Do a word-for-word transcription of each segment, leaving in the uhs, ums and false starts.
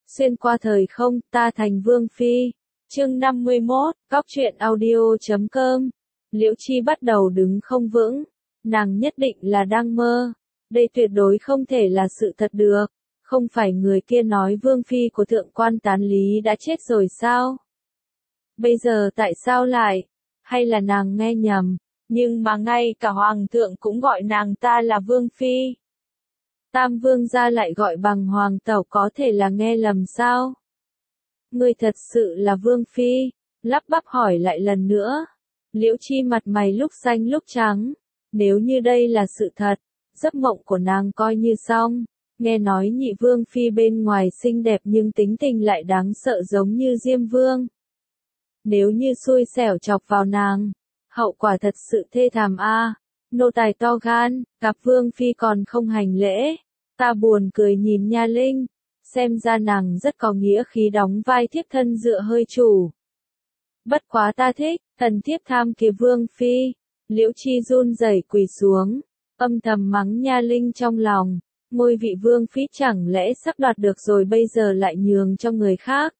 Xuyên qua thời không, ta thành Vương Phi. Chương năm mươi mốt, Cóc truyện audio chấm com. Liễu Chi bắt đầu đứng không vững. Nàng nhất định là đang mơ. Đây tuyệt đối không thể là sự thật được. Không phải người kia nói Vương Phi của thượng quan Tán Lý đã chết rồi sao? Bây giờ tại sao lại? Hay là nàng nghe nhầm? Nhưng mà ngay cả Hoàng thượng cũng gọi nàng ta là Vương Phi. Tam Vương gia lại gọi bằng Hoàng tẩu, có thể là nghe lầm sao? Ngươi thật sự là Vương Phi? Lắp bắp hỏi lại lần nữa. Liễu Chi mặt mày lúc xanh lúc trắng. Nếu như đây là sự thật, giấc mộng của nàng coi như xong. Nghe nói nhị Vương Phi bên ngoài xinh đẹp nhưng tính tình lại đáng sợ giống như Diêm Vương. Nếu như xui xẻo chọc vào nàng, hậu quả thật sự thê thảm a. Nô tài to gan, gặp Vương Phi còn không hành lễ. Ta buồn cười nhìn Nha Linh, xem ra nàng rất có nghĩa khí đóng vai thiếp thân dựa hơi chủ. Bất quá ta thích, thần thiếp tham kế Vương Phi. Liễu Chi run rẩy quỳ xuống, âm thầm mắng Nha Linh trong lòng. Ngôi vị Vương Phi chẳng lẽ sắp đoạt được rồi bây giờ lại nhường cho người khác.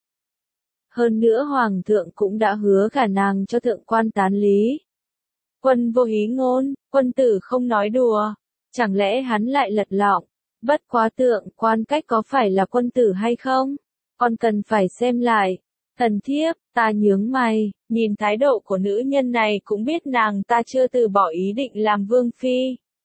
Hơn nữa Hoàng thượng cũng đã hứa cả nàng cho thượng quan Tán Lý. Quân vô hí ngôn, quân tử không nói đùa. Chẳng lẽ hắn lại lật lọng? Bất quá thượng quan cách có phải là quân tử hay không? Còn cần phải xem lại. Thần thiếp, ta nhướng mày, nhìn thái độ của nữ nhân này cũng biết nàng ta chưa từ bỏ ý định làm Vương Phi.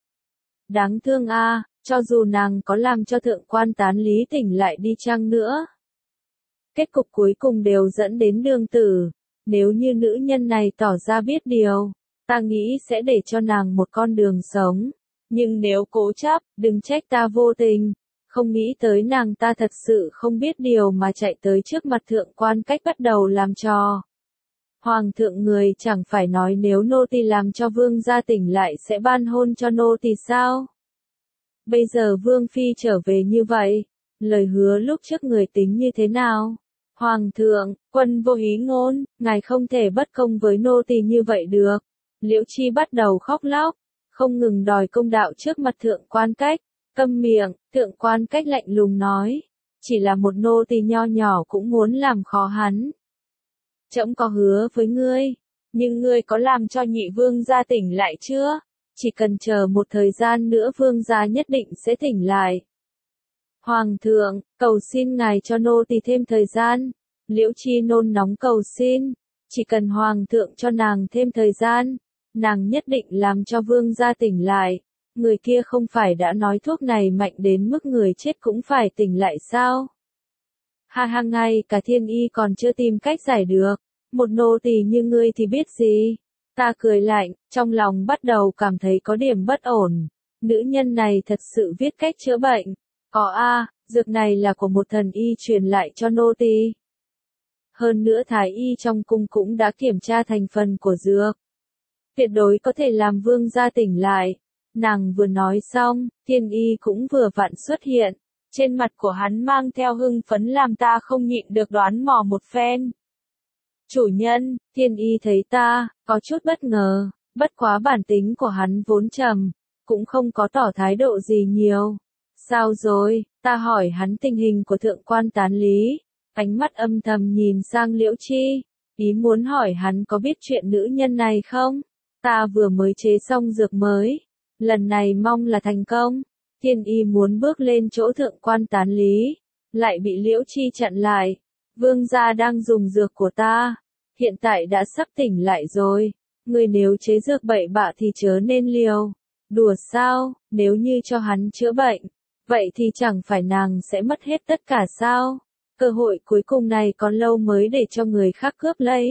Đáng thương a, cho dù nàng có làm cho thượng quan Tán Lý tỉnh lại đi chăng nữa. Kết cục cuối cùng đều dẫn đến đường tử. Nếu như nữ nhân này tỏ ra biết điều, ta nghĩ sẽ để cho nàng một con đường sống. Nhưng nếu cố chấp, đừng trách ta vô tình. Không nghĩ tới nàng ta thật sự không biết điều mà chạy tới trước mặt thượng quan cách bắt đầu làm trò. Hoàng thượng người chẳng phải nói nếu nô tỳ làm cho vương gia tỉnh lại sẽ ban hôn cho nô tỳ sao? Bây giờ Vương Phi trở về như vậy, lời hứa lúc trước người tính như thế nào? Hoàng thượng, quân vô hí ngôn, ngài không thể bất công với nô tỳ như vậy được. Liễu Chi bắt đầu khóc lóc, không ngừng đòi công đạo trước mặt thượng quan cách. Câm miệng, thượng quan cách lạnh lùng nói, chỉ là một nô tỳ nho nhỏ cũng muốn làm khó hắn. Trẫm có hứa với ngươi, nhưng ngươi có làm cho nhị vương gia tỉnh lại chưa? Chỉ cần chờ một thời gian nữa vương gia nhất định sẽ tỉnh lại. Hoàng thượng, cầu xin ngài cho nô tỳ thêm thời gian. Liễu Chi nôn nóng cầu xin, chỉ cần hoàng thượng cho nàng thêm thời gian, nàng nhất định làm cho vương gia tỉnh lại. Người kia không phải đã nói thuốc này mạnh đến mức người chết cũng phải tỉnh lại sao? Ha ha, ngay cả thiên y còn chưa tìm cách giải được. Một nô tỳ như ngươi thì biết gì? Ta cười lạnh, trong lòng bắt đầu cảm thấy có điểm bất ổn. Nữ nhân này thật sự biết cách chữa bệnh. Có a, dược này là của một thần y truyền lại cho nô tỳ. Hơn nữa thái y trong cung cũng đã kiểm tra thành phần của dược. Tuyệt đối có thể làm vương gia tỉnh lại. Nàng vừa nói xong, thiên y cũng vừa vặn xuất hiện. Trên mặt của hắn mang theo hưng phấn làm ta không nhịn được đoán mò một phen. Chủ nhân, thiên y thấy ta, có chút bất ngờ, bất quá bản tính của hắn vốn trầm, cũng không có tỏ thái độ gì nhiều. Sao rồi, ta hỏi hắn tình hình của thượng quan Tán Lý, ánh mắt âm thầm nhìn sang Liễu Chi, ý muốn hỏi hắn có biết chuyện nữ nhân này không? Ta vừa mới chế xong dược mới, lần này mong là thành công. Thiên y muốn bước lên chỗ thượng quan Tán Lý, lại bị Liễu Chi chặn lại. Vương gia đang dùng dược của ta, hiện tại đã sắp tỉnh lại rồi. Người nếu chế dược bậy bạ thì chớ nên liều. Đùa sao, nếu như cho hắn chữa bệnh, vậy thì chẳng phải nàng sẽ mất hết tất cả sao? Cơ hội cuối cùng này còn lâu mới để cho người khác cướp lấy.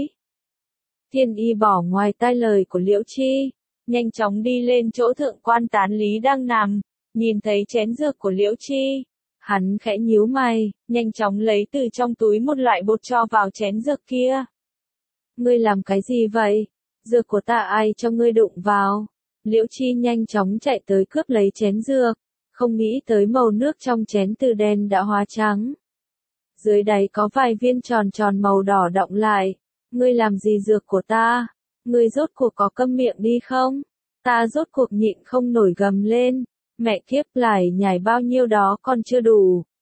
Thiên y bỏ ngoài tai lời của Liễu Chi, nhanh chóng đi lên chỗ thượng quan Tán Lý đang nằm, nhìn thấy chén dược của Liễu Chi. Hắn khẽ nhíu mày, nhanh chóng lấy từ trong túi một loại bột cho vào chén dược kia. Ngươi làm cái gì vậy? Dược của ta ai cho ngươi đụng vào? Liễu Chi nhanh chóng chạy tới cướp lấy chén dược, không nghĩ tới màu nước trong chén từ đen đã hóa trắng. Dưới đáy có vài viên tròn tròn màu đỏ đọng lại. Ngươi làm gì dược của ta? Ngươi rốt cuộc có câm miệng đi không? Ta rốt cuộc nhịn không nổi gầm lên. Mẹ kiếp, lại nhảy bao nhiêu đó còn chưa đủ.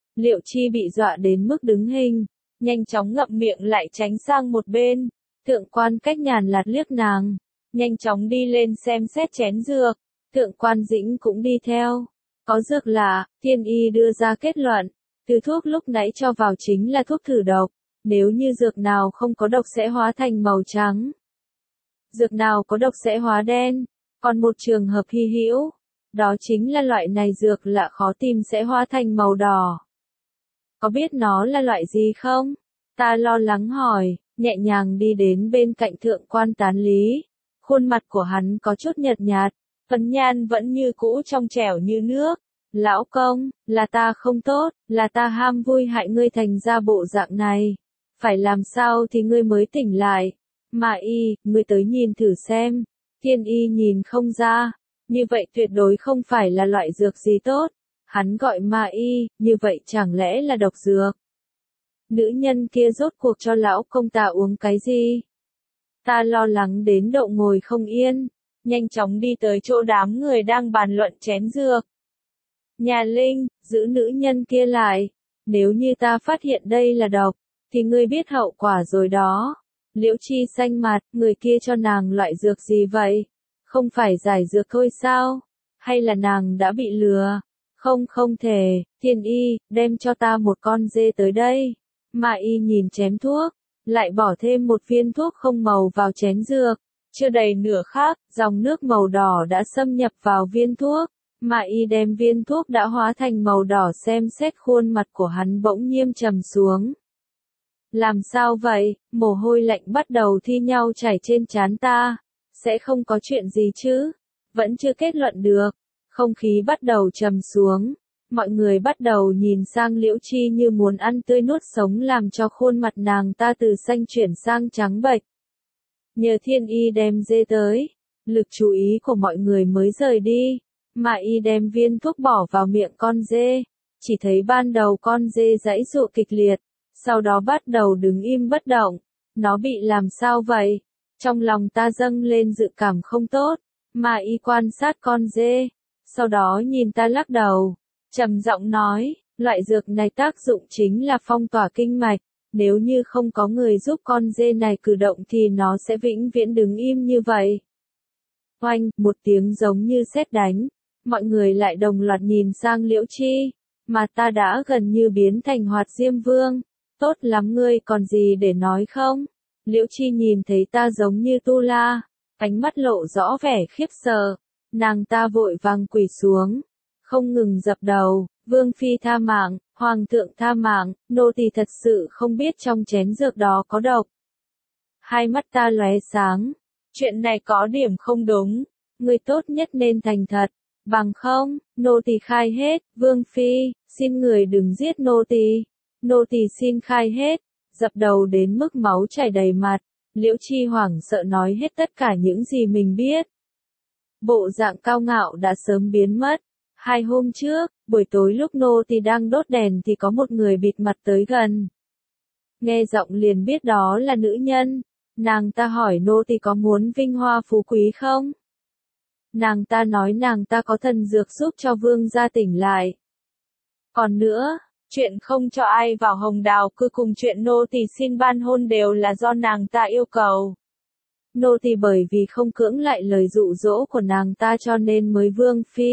Liệu Chi bị dọa đến mức đứng hình, nhanh chóng ngậm miệng lại tránh sang một bên. Thượng quan cách nhàn lạt liếc nàng, nhanh chóng đi lên xem xét chén dược. Thượng quan Dĩnh cũng đi theo. Có dược lạ, Thiên Y đưa ra kết luận. Thứ thuốc lúc nãy cho vào chính là thuốc thử độc. Nếu như dược nào không có độc sẽ hóa thành màu trắng. Dược nào có độc sẽ hóa đen. Còn một trường hợp hy hữu, đó chính là loại này dược lạ khó tìm sẽ hóa thành màu đỏ. Có biết nó là loại gì không? Ta lo lắng hỏi, nhẹ nhàng đi đến bên cạnh thượng quan Tán Lý. Khuôn mặt của hắn có chút nhợt nhạt, phấn nhan vẫn như cũ trong trẻo như nước. Lão công, là ta không tốt, là ta ham vui hại ngươi thành ra bộ dạng này. Phải làm sao thì ngươi mới tỉnh lại. Mà y, ngươi tới nhìn thử xem. Thiên Y nhìn không ra, như vậy tuyệt đối không phải là loại dược gì tốt. Hắn gọi Ma Y, như vậy chẳng lẽ là độc dược? Nữ nhân kia rốt cuộc cho lão công ta uống cái gì? Ta lo lắng đến độ ngồi không yên, nhanh chóng đi tới chỗ đám người đang bàn luận chén dược. Nhà Linh, giữ nữ nhân kia lại. Nếu như ta phát hiện đây là độc, thì ngươi biết hậu quả rồi đó. Liễu Chi xanh mặt, người kia cho nàng loại dược gì vậy? Không phải giải dược thôi sao? Hay là nàng đã bị lừa? Không không thể, Thiên Y, đem cho ta một con dê tới đây. Mà Y nhìn chén thuốc, lại bỏ thêm một viên thuốc không màu vào chén dược. Chưa đầy nửa khắc, dòng nước màu đỏ đã xâm nhập vào viên thuốc. Mà Y đem viên thuốc đã hóa thành màu đỏ xem xét khuôn mặt của hắn bỗng nhiên trầm xuống. Làm sao vậy, mồ hôi lạnh bắt đầu thi nhau chảy trên trán ta. Sẽ không có chuyện gì chứ? Vẫn chưa kết luận được. Không khí bắt đầu trầm xuống. Mọi người bắt đầu nhìn sang Liễu Chi như muốn ăn tươi nuốt sống làm cho khuôn mặt nàng ta từ xanh chuyển sang trắng bệch. Nhờ Thiên Y đem dê tới, lực chú ý của mọi người mới rời đi. Mà Y đem viên thuốc bỏ vào miệng con dê. Chỉ thấy ban đầu con dê giãy giụa kịch liệt. Sau đó bắt đầu đứng im bất động. Nó bị làm sao vậy? Trong lòng ta dâng lên dự cảm không tốt. Mà Y quan sát con dê. Sau đó nhìn ta lắc đầu. Trầm giọng nói, loại dược này tác dụng chính là phong tỏa kinh mạch. Nếu như không có người giúp con dê này cử động thì nó sẽ vĩnh viễn đứng im như vậy. Oanh, một tiếng giống như sét đánh. Mọi người lại đồng loạt nhìn sang Liễu Chi. Mà ta đã gần như biến thành Hoạt Diêm Vương. Tốt lắm, ngươi còn gì để nói không? Liễu Chi nhìn thấy ta giống như tu la, ánh mắt lộ rõ vẻ khiếp sợ. Nàng ta vội vàng quỳ xuống, không ngừng dập đầu. Vương phi tha mạng, hoàng thượng tha mạng, nô tỳ thật sự không biết trong chén dược đó có độc. Hai mắt ta lóe sáng, chuyện này có điểm không đúng, ngươi tốt nhất nên thành thật, bằng không, nô tỳ khai hết. Vương phi, xin người đừng giết nô tỳ. Nô tỳ xin khai hết, dập đầu đến mức máu chảy đầy mặt. Liễu Chi hoảng sợ nói hết tất cả những gì mình biết. Bộ dạng cao ngạo đã sớm biến mất. Hai hôm trước, buổi tối lúc nô tỳ đang đốt đèn thì có một người bịt mặt tới gần. Nghe giọng liền biết đó là nữ nhân. Nàng ta hỏi nô tỳ có muốn vinh hoa phú quý không? Nàng ta nói nàng ta có thần dược giúp cho vương gia tỉnh lại. Còn nữa, chuyện không cho ai vào Hồng Đào cư cùng chuyện nô tỳ xin ban hôn đều là do nàng ta yêu cầu. Nô tỳ bởi vì không cưỡng lại lời dụ dỗ của nàng ta cho nên mới vương phi.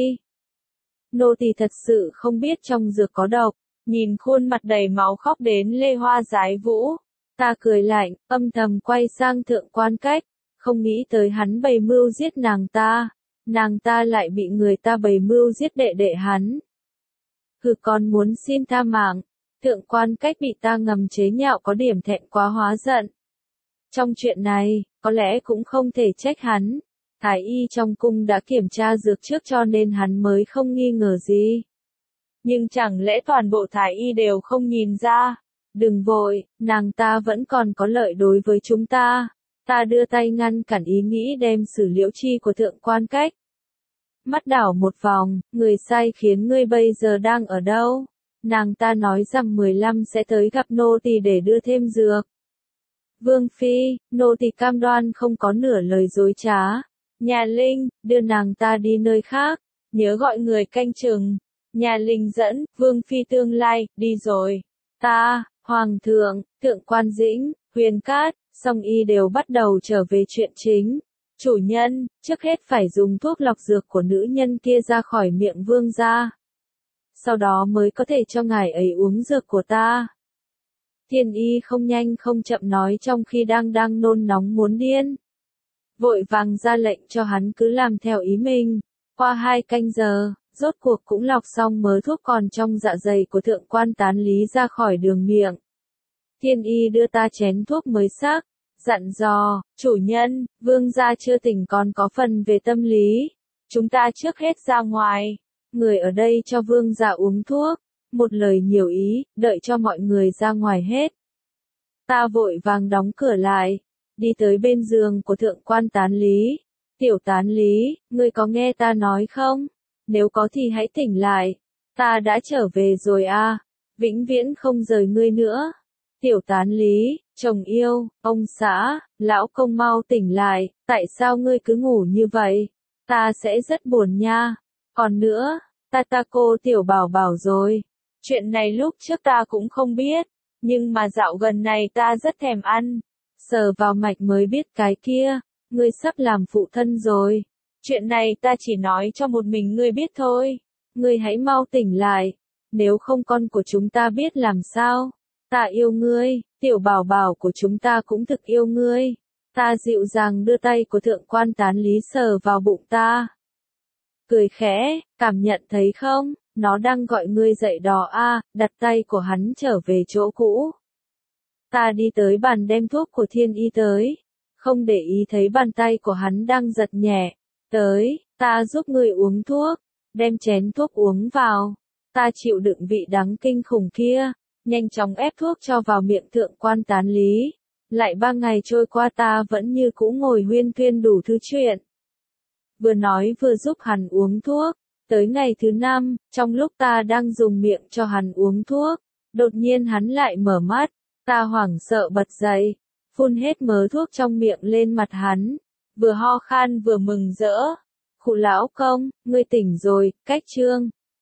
Nô tỳ thật sự không biết trong dược có độc. Nhìn khuôn mặt đầy máu khóc đến Lê Hoa Giái Vũ, ta cười lạnh, âm thầm quay sang thượng quan cách, không nghĩ tới hắn bày mưu giết nàng ta, nàng ta lại bị người ta bày mưu giết đệ đệ hắn. Hừ, còn muốn xin tha mạng. Thượng quan cách bị ta ngầm chế nhạo có điểm thẹn quá hóa giận. Trong chuyện này, có lẽ cũng không thể trách hắn. Thái y trong cung đã kiểm tra dược trước cho nên hắn mới không nghi ngờ gì. Nhưng chẳng lẽ toàn bộ thái y đều không nhìn ra? Đừng vội, nàng ta vẫn còn có lợi đối với chúng ta. Ta đưa tay ngăn cản ý nghĩ đem xử Liễu Chi của thượng quan cách. Mắt đảo một vòng, người sai khiến ngươi bây giờ đang ở đâu? Nàng ta nói rằng mười lăm sẽ tới gặp nô tỳ để đưa thêm dược. Vương phi, nô tỳ cam đoan không có nửa lời dối trá. Nhà Linh, đưa nàng ta đi nơi khác, nhớ gọi người canh chừng. Nhà Linh dẫn, Vương Phi tương lai, đi rồi. Ta, Hoàng thượng, Thượng quan Dĩnh, Huyền Cát, Song Y đều bắt đầu trở về chuyện chính. Chủ nhân, trước hết phải dùng thuốc lọc dược của nữ nhân kia ra khỏi miệng vương gia. Sau đó mới có thể cho ngài ấy uống dược của ta. Thiên Y không nhanh không chậm nói trong khi đang đang nôn nóng muốn điên. Vội vàng ra lệnh cho hắn cứ làm theo ý mình. Qua hai canh giờ, rốt cuộc cũng lọc xong mớ thuốc còn trong dạ dày của thượng quan Tán Lý ra khỏi đường miệng. Thiên Y đưa ta chén thuốc mới sắc, dặn dò, chủ nhân, vương gia chưa tỉnh còn có phần về tâm lý. Chúng ta trước hết ra ngoài, người ở đây cho vương gia uống thuốc, một lời nhiều ý, đợi cho mọi người ra ngoài hết. Ta vội vàng đóng cửa lại, đi tới bên giường của thượng quan Tán Lý. Tiểu Tán Lý, ngươi có nghe ta nói không? Nếu có thì hãy tỉnh lại, ta đã trở về rồi à, vĩnh viễn không rời ngươi nữa. Tiểu Tán Lý, chồng yêu, ông xã, lão công mau tỉnh lại, tại sao ngươi cứ ngủ như vậy? Ta sẽ rất buồn nha. Còn nữa, ta ta cô tiểu bảo bảo rồi. Chuyện này lúc trước ta cũng không biết, nhưng mà dạo gần này ta rất thèm ăn. Sờ vào mạch mới biết cái kia, ngươi sắp làm phụ thân rồi. Chuyện này ta chỉ nói cho một mình ngươi biết thôi. Ngươi hãy mau tỉnh lại, nếu không con của chúng ta biết làm sao. Ta yêu ngươi, tiểu bảo bảo của chúng ta cũng thực yêu ngươi. Ta dịu dàng đưa tay của thượng quan Tán Lý sờ vào bụng ta. Cười khẽ, cảm nhận thấy không, nó đang gọi ngươi dậy đó a, đặt tay của hắn trở về chỗ cũ. Ta đi tới bàn đem thuốc của Thiên Y tới, không để ý thấy bàn tay của hắn đang giật nhẹ. Tới, ta giúp ngươi uống thuốc, đem chén thuốc uống vào. Ta chịu đựng vị đắng kinh khủng kia, nhanh chóng ép thuốc cho vào miệng thượng quan Tán Lý. Lại ba ngày trôi qua ta vẫn như cũ ngồi huyên thuyên đủ thứ chuyện. Vừa nói vừa giúp hắn uống thuốc. Tới ngày thứ năm, trong lúc ta đang dùng miệng cho hắn uống thuốc, đột nhiên hắn lại mở mắt. Ta hoảng sợ bật dậy, phun hết mớ thuốc trong miệng lên mặt hắn, vừa ho khan vừa mừng rỡ. Khụ lão công, ngươi tỉnh rồi, cách chương.